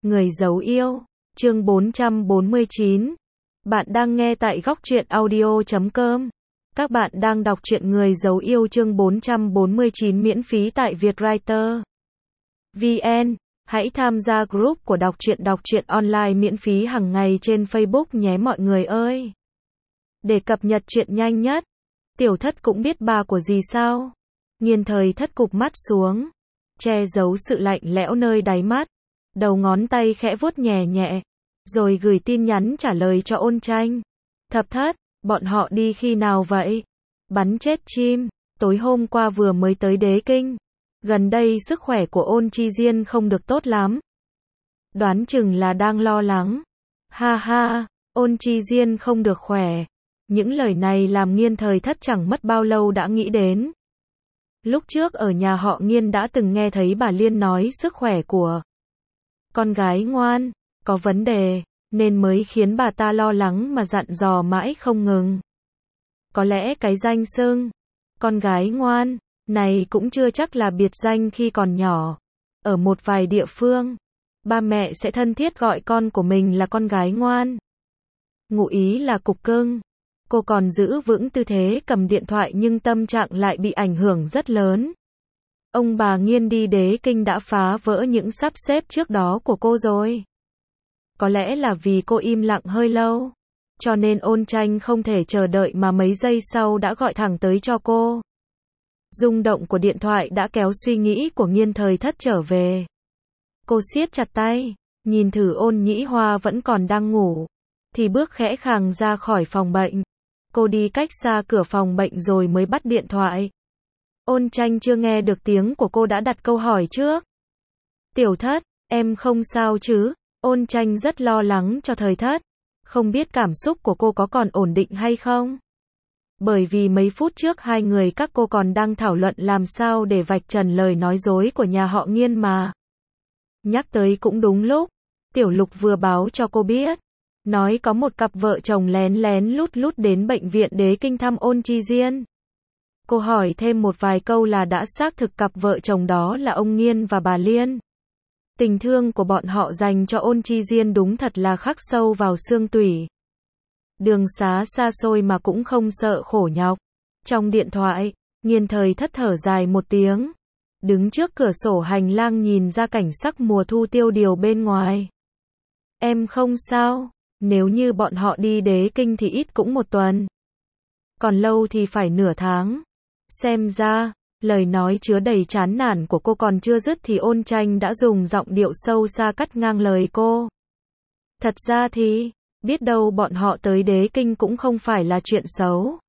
Người giấu yêu, chương 449. Bạn đang nghe tại góc truyện audio.com. Các bạn đang đọc truyện Người giấu yêu chương 449 miễn phí tại Vietwriter VN. Hãy tham gia group của đọc truyện online miễn phí hàng ngày trên Facebook nhé mọi người ơi. Để cập nhật chuyện nhanh nhất. Tiểu thất cũng biết ba của gì sao? Nghiên thời thất cụp mắt xuống, che giấu sự lạnh lẽo nơi đáy mắt. Đầu ngón tay khẽ vuốt nhẹ nhẹ, rồi gửi tin nhắn trả lời cho Ôn Tranh. Thập thất, bọn họ đi khi nào vậy? Bắn chết chim, tối hôm qua vừa mới tới Đế Kinh. Gần đây sức khỏe của Ôn Chi Diên không được tốt lắm. Đoán chừng là đang lo lắng. Ha ha, Ôn Chi Diên không được khỏe. Những lời này làm Nghiên thời thất chẳng mất bao lâu đã nghĩ đến. Lúc trước ở nhà họ Nghiên đã từng nghe thấy bà Liên nói sức khỏe của con gái ngoan có vấn đề, nên mới khiến bà ta lo lắng mà dặn dò mãi không ngừng. Có lẽ cái danh xưng con gái ngoan này cũng chưa chắc là biệt danh khi còn nhỏ. Ở một vài địa phương, ba mẹ sẽ thân thiết gọi con của mình là con gái ngoan. Ngụ ý là cục cưng. Cô còn giữ vững tư thế cầm điện thoại nhưng tâm trạng lại bị ảnh hưởng rất lớn. Ông bà Nghiên đi Đế Kinh đã phá vỡ những sắp xếp trước đó của cô rồi. Có lẽ là vì cô im lặng hơi lâu, cho nên Ôn Tranh không thể chờ đợi mà mấy giây sau đã gọi thẳng tới cho cô. Rung động của điện thoại đã kéo suy nghĩ của Nghiên thời thất trở về. Cô siết chặt tay, nhìn thử Ôn Nhĩ Hoa vẫn còn đang ngủ, thì bước khẽ khàng ra khỏi phòng bệnh. Cô đi cách xa cửa phòng bệnh rồi mới bắt điện thoại. Ôn Tranh chưa nghe được tiếng của cô đã đặt câu hỏi trước. Tiểu thất, em không sao chứ? Ôn Tranh rất lo lắng cho thời thất. Không biết cảm xúc của cô có còn ổn định hay không? Bởi vì mấy phút trước hai người các cô còn đang thảo luận làm sao để vạch trần lời nói dối của nhà họ Nghiên mà. Nhắc tới cũng đúng lúc. Tiểu Lục vừa báo cho cô biết. Nói có một cặp vợ chồng lén lén lút lút đến bệnh viện Đế Kinh thăm Ôn Chi Diên. Cô hỏi thêm một vài câu là đã xác thực cặp vợ chồng đó là ông Nghiên và bà Liên. Tình thương của bọn họ dành cho Ôn Chi Diên đúng thật là khắc sâu vào xương tủy. Đường xá xa xôi mà cũng không sợ khổ nhọc. Trong điện thoại, Nghiên thời thất thở dài một tiếng. Đứng trước cửa sổ hành lang nhìn ra cảnh sắc mùa thu tiêu điều bên ngoài. Em không sao, nếu như bọn họ đi Đế Kinh thì ít cũng một tuần. Còn lâu thì phải nửa tháng. Xem ra, lời nói chứa đầy chán nản của cô còn chưa dứt thì Ôn Tranh đã dùng giọng điệu sâu xa cắt ngang lời cô. Thật ra thì, biết đâu bọn họ tới Đế Kinh cũng không phải là chuyện xấu.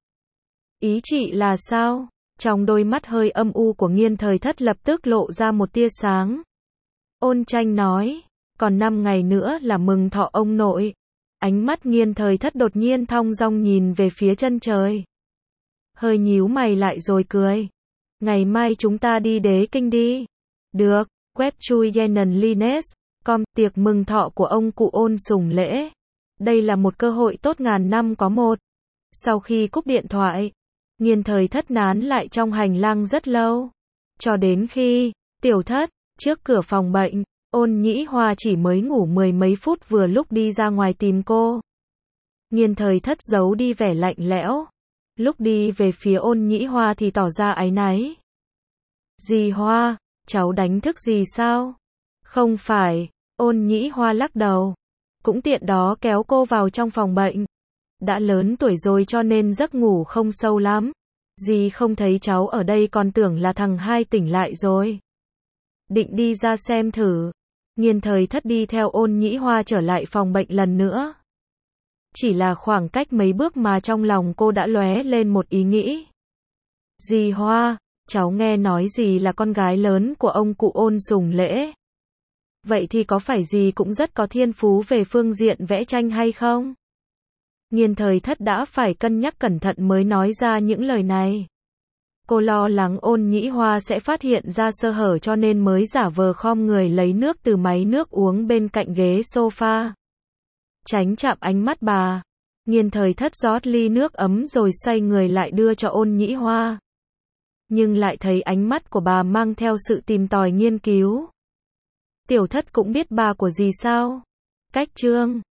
Ý chị là sao? Trong đôi mắt hơi âm u của Nghiên thời thất lập tức lộ ra một tia sáng. Ôn Tranh nói, còn 5 ngày nữa là mừng thọ ông nội. Ánh mắt Nghiên thời thất đột nhiên thong dong nhìn về phía chân trời. Hơi nhíu mày lại rồi cười. Ngày mai chúng ta đi Đế Kinh đi. Được, web chui Yenan Lines, tiệc mừng thọ của ông cụ Ôn sùng lễ. Đây là một cơ hội tốt ngàn năm có một. Sau khi cúp điện thoại, Nghiên thời thất nán lại trong hành lang rất lâu. Cho đến khi, tiểu thất, trước cửa phòng bệnh, Ôn Nhĩ Hoa chỉ mới ngủ mười mấy phút vừa lúc đi ra ngoài tìm cô. Nghiên thời thất giấu đi vẻ lạnh lẽo. Lúc đi về phía Ôn Nhĩ Hoa thì tỏ ra áy náy. Dì Hoa, cháu đánh thức gì sao? Không phải, Ôn Nhĩ Hoa lắc đầu. Cũng tiện đó kéo cô vào trong phòng bệnh. Đã lớn tuổi rồi cho nên giấc ngủ không sâu lắm. Dì không thấy cháu ở đây còn tưởng là thằng hai tỉnh lại rồi. Định đi ra xem thử. Nghiên thời thất đi theo Ôn Nhĩ Hoa trở lại phòng bệnh lần nữa. Chỉ là khoảng cách mấy bước mà trong lòng cô đã lóe lên một ý nghĩ. Dì Hoa, cháu nghe nói dì là con gái lớn của ông cụ Ôn sùng lễ. Vậy thì có phải dì cũng rất có thiên phú về phương diện vẽ tranh hay không? Nghiên thời thất đã phải cân nhắc cẩn thận mới nói ra những lời này. Cô lo lắng Ôn Nhĩ Hoa sẽ phát hiện ra sơ hở cho nên mới giả vờ khom người lấy nước từ máy nước uống bên cạnh ghế sofa. Tránh chạm ánh mắt bà. Nghiên thời thất rót ly nước ấm rồi xoay người lại đưa cho Ôn Nhĩ Hoa. Nhưng lại thấy ánh mắt của bà mang theo sự tìm tòi nghiên cứu. Tiểu thất cũng biết bà của dì sao? Cách chương